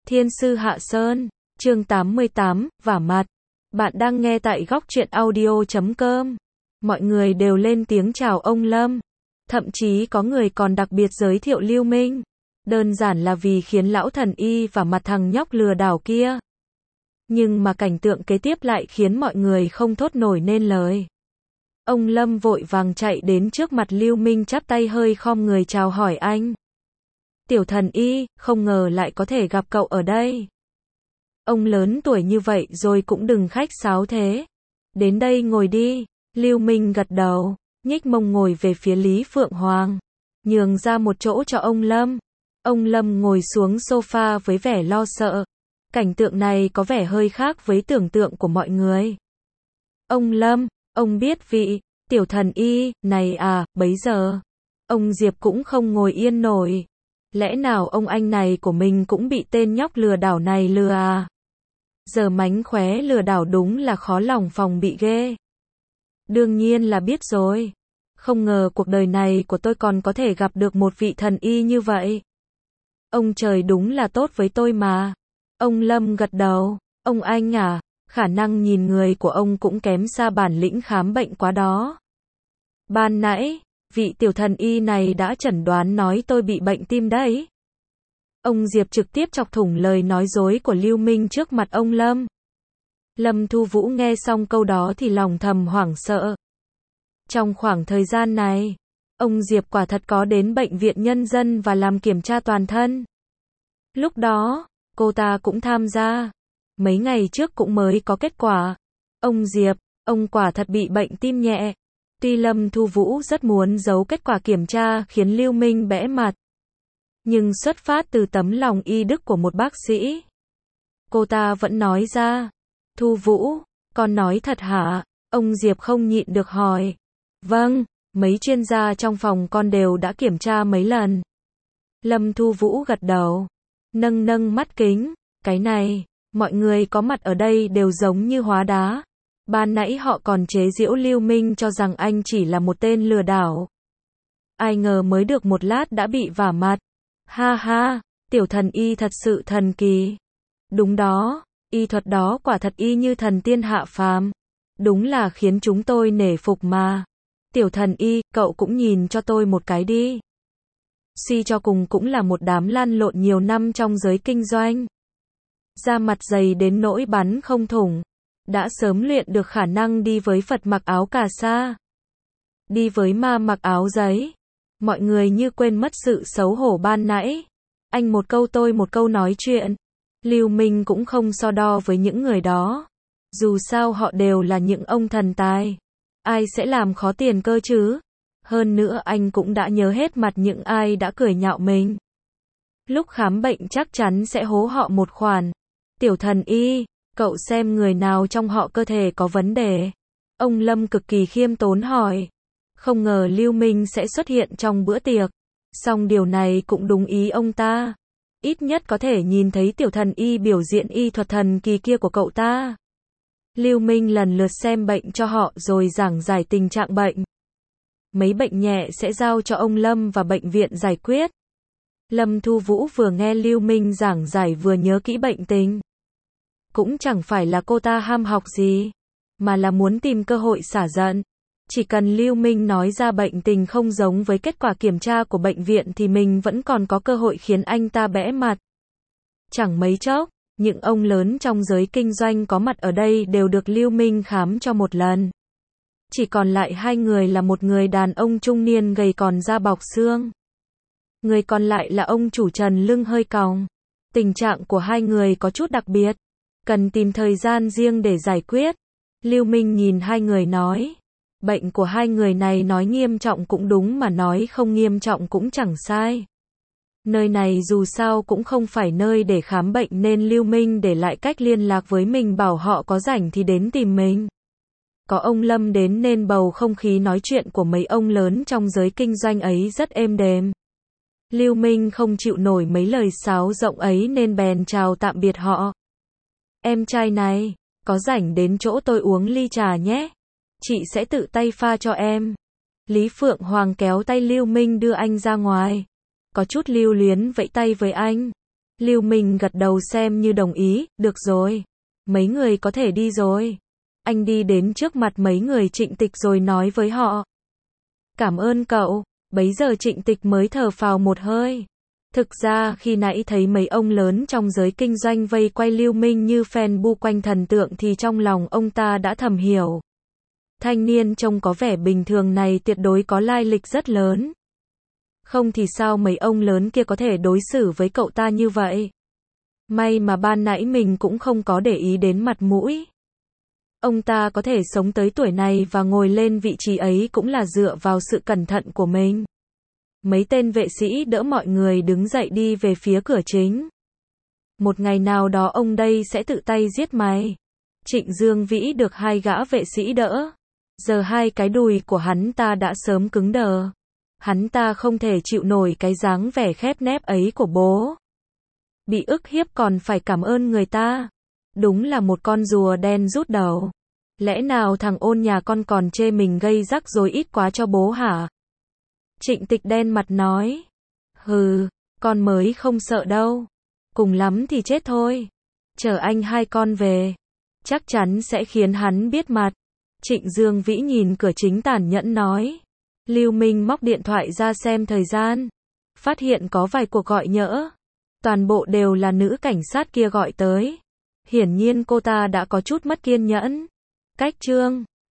Thiên sư Hạ Sơn, chương 88, vả mặt. Bạn đang nghe tại góc truyện audio.com. Mọi người đều lên tiếng chào ông Lâm. Thậm chí có người còn đặc biệt giới thiệu Lưu Minh. Đơn giản là vì khiến lão thần y vả mặt thằng nhóc lừa đảo kia. Nhưng mà cảnh tượng kế tiếp lại khiến mọi người không thốt nổi nên lời. Ông Lâm vội vàng chạy đến trước mặt Lưu Minh chắp tay hơi khom người chào hỏi anh. Tiểu thần y, không ngờ lại có thể gặp cậu ở đây. Ông lớn tuổi như vậy rồi cũng đừng khách sáo thế. Đến đây ngồi đi. Lưu Minh gật đầu, nhích mông ngồi về phía Lý Phượng Hoàng. Nhường ra một chỗ cho ông Lâm. Ông Lâm ngồi xuống sofa với vẻ lo sợ. Cảnh tượng này có vẻ hơi khác với tưởng tượng của mọi người. Ông Lâm, ông biết vị tiểu thần y này à, bấy giờ. Ông Diệp cũng không ngồi yên nổi. Lẽ nào ông anh này của mình cũng bị tên nhóc lừa đảo này lừa à? Giờ mánh khóe lừa đảo đúng là khó lòng phòng bị ghê. Đương nhiên là biết rồi. Không ngờ cuộc đời này của tôi còn có thể gặp được một vị thần y như vậy. Ông trời đúng là tốt với tôi mà. Ông Lâm gật đầu. Ông anh à, khả năng nhìn người của ông cũng kém xa bản lĩnh khám bệnh quá đó. Ban nãy, vị tiểu thần y này đã chẩn đoán nói tôi bị bệnh tim đấy. Ông Diệp trực tiếp chọc thủng lời nói dối của Lưu Minh trước mặt ông Lâm. Lâm Thu Vũ nghe xong câu đó thì lòng thầm hoảng sợ. Trong khoảng thời gian này, ông Diệp quả thật có đến bệnh viện nhân dân và làm kiểm tra toàn thân. Lúc đó, cô ta cũng tham gia. Mấy ngày trước cũng mới có kết quả. Ông Diệp, ông quả thật bị bệnh tim nhẹ. Tuy Lâm Thu Vũ rất muốn giấu kết quả kiểm tra khiến Lưu Minh bẽ mặt. Nhưng xuất phát từ tấm lòng y đức của một bác sĩ. Cô ta vẫn nói ra. Thu Vũ, con nói thật hả? Ông Diệp không nhịn được hỏi. Vâng, mấy chuyên gia trong phòng con đều đã kiểm tra mấy lần. Lâm Thu Vũ gật đầu. Nâng mắt kính. Cái này, mọi người có mặt ở đây đều giống như hóa đá. Ban nãy họ còn chế giễu Lưu Minh cho rằng anh chỉ là một tên lừa đảo. Ai ngờ mới được một lát đã bị vả mặt. Ha ha, tiểu thần y thật sự thần kỳ. Đúng đó, y thuật đó quả thật y như thần tiên hạ phàm. Đúng là khiến chúng tôi nể phục mà. Tiểu thần y, cậu cũng nhìn cho tôi một cái đi. Suy cho cùng cũng là một đám lăn lộn nhiều năm trong giới kinh doanh. Da mặt dày đến nỗi bắn không thủng. Đã sớm luyện được khả năng đi với Phật mặc áo cà sa. Đi với ma mặc áo giấy. Mọi người như quên mất sự xấu hổ ban nãy. Anh một câu tôi một câu nói chuyện. Lưu Minh cũng không so đo với những người đó. Dù sao họ đều là những ông thần tài. Ai sẽ làm khó tiền cơ chứ? Hơn nữa anh cũng đã nhớ hết mặt những ai đã cười nhạo mình. Lúc khám bệnh chắc chắn sẽ hố họ một khoản. Tiểu thần y, cậu xem người nào trong họ cơ thể có vấn đề. Ông Lâm cực kỳ khiêm tốn hỏi. Không ngờ Lưu Minh sẽ xuất hiện trong bữa tiệc. Song điều này cũng đúng ý ông ta. Ít nhất có thể nhìn thấy tiểu thần y biểu diễn y thuật thần kỳ kia của cậu ta. Lưu Minh lần lượt xem bệnh cho họ rồi giảng giải tình trạng bệnh. Mấy bệnh nhẹ sẽ giao cho ông Lâm và bệnh viện giải quyết. Lâm Thu Vũ vừa nghe Lưu Minh giảng giải vừa nhớ kỹ bệnh tình. Cũng chẳng phải là cô ta ham học gì, mà là muốn tìm cơ hội xả giận. Chỉ cần Lưu Minh nói ra bệnh tình không giống với kết quả kiểm tra của bệnh viện thì mình vẫn còn có cơ hội khiến anh ta bẽ mặt. Chẳng mấy chốc, những ông lớn trong giới kinh doanh có mặt ở đây đều được Lưu Minh khám cho một lần. Chỉ còn lại hai người là một người đàn ông trung niên gầy còn da bọc xương. Người còn lại là ông chủ Trần lưng hơi còng. Tình trạng của hai người có chút đặc biệt. Cần tìm thời gian riêng để giải quyết. Lưu Minh nhìn hai người nói. Bệnh của hai người này nói nghiêm trọng cũng đúng mà nói không nghiêm trọng cũng chẳng sai. Nơi này dù sao cũng không phải nơi để khám bệnh nên Lưu Minh để lại cách liên lạc với mình bảo họ có rảnh thì đến tìm mình. Có ông Lâm đến nên bầu không khí nói chuyện của mấy ông lớn trong giới kinh doanh ấy rất êm đềm. Lưu Minh không chịu nổi mấy lời sáo rộng ấy nên bèn chào tạm biệt họ. Em trai này, có rảnh đến chỗ tôi uống ly trà nhé. Chị sẽ tự tay pha cho em. Lý Phượng Hoàng kéo tay Lưu Minh đưa anh ra ngoài. Có chút lưu luyến vẫy tay với anh. Lưu Minh gật đầu xem như đồng ý, được rồi. Mấy người có thể đi rồi. Anh đi đến trước mặt mấy người Trịnh Tịch rồi nói với họ. Cảm ơn cậu. Bấy giờ Trịnh Tịch mới thở phào một hơi. Thực ra khi nãy thấy mấy ông lớn trong giới kinh doanh vây quay Lưu Minh như fan bu quanh thần tượng thì trong lòng ông ta đã thầm hiểu. Thanh niên trông có vẻ bình thường này tuyệt đối có lai lịch rất lớn. Không thì sao mấy ông lớn kia có thể đối xử với cậu ta như vậy? May mà ban nãy mình cũng không có để ý đến mặt mũi. Ông ta có thể sống tới tuổi này và ngồi lên vị trí ấy cũng là dựa vào sự cẩn thận của mình. Mấy tên vệ sĩ đỡ mọi người đứng dậy đi về phía cửa chính. Một ngày nào đó ông đây sẽ tự tay giết mày. Trịnh Dương Vĩ được hai gã vệ sĩ đỡ. Giờ hai cái đùi của hắn ta đã sớm cứng đờ. Hắn ta không thể chịu nổi cái dáng vẻ khép nép ấy của bố. Bị ức hiếp còn phải cảm ơn người ta. Đúng là một con rùa đen rút đầu. Lẽ nào thằng Ôn nhà con còn chê mình gây rắc rối ít quá cho bố hả? Trịnh Tịch đen mặt nói. Hừ, con mới không sợ đâu. Cùng lắm thì chết thôi. Chờ anh hai con về. Chắc chắn sẽ khiến hắn biết mặt. Trịnh Dương Vĩ nhìn cửa chính tàn nhẫn nói. Lưu Minh móc điện thoại ra xem thời gian. Phát hiện có vài cuộc gọi nhỡ. Toàn bộ đều là nữ cảnh sát kia gọi tới. Hiển nhiên cô ta đã có chút mất kiên nhẫn. Cách chương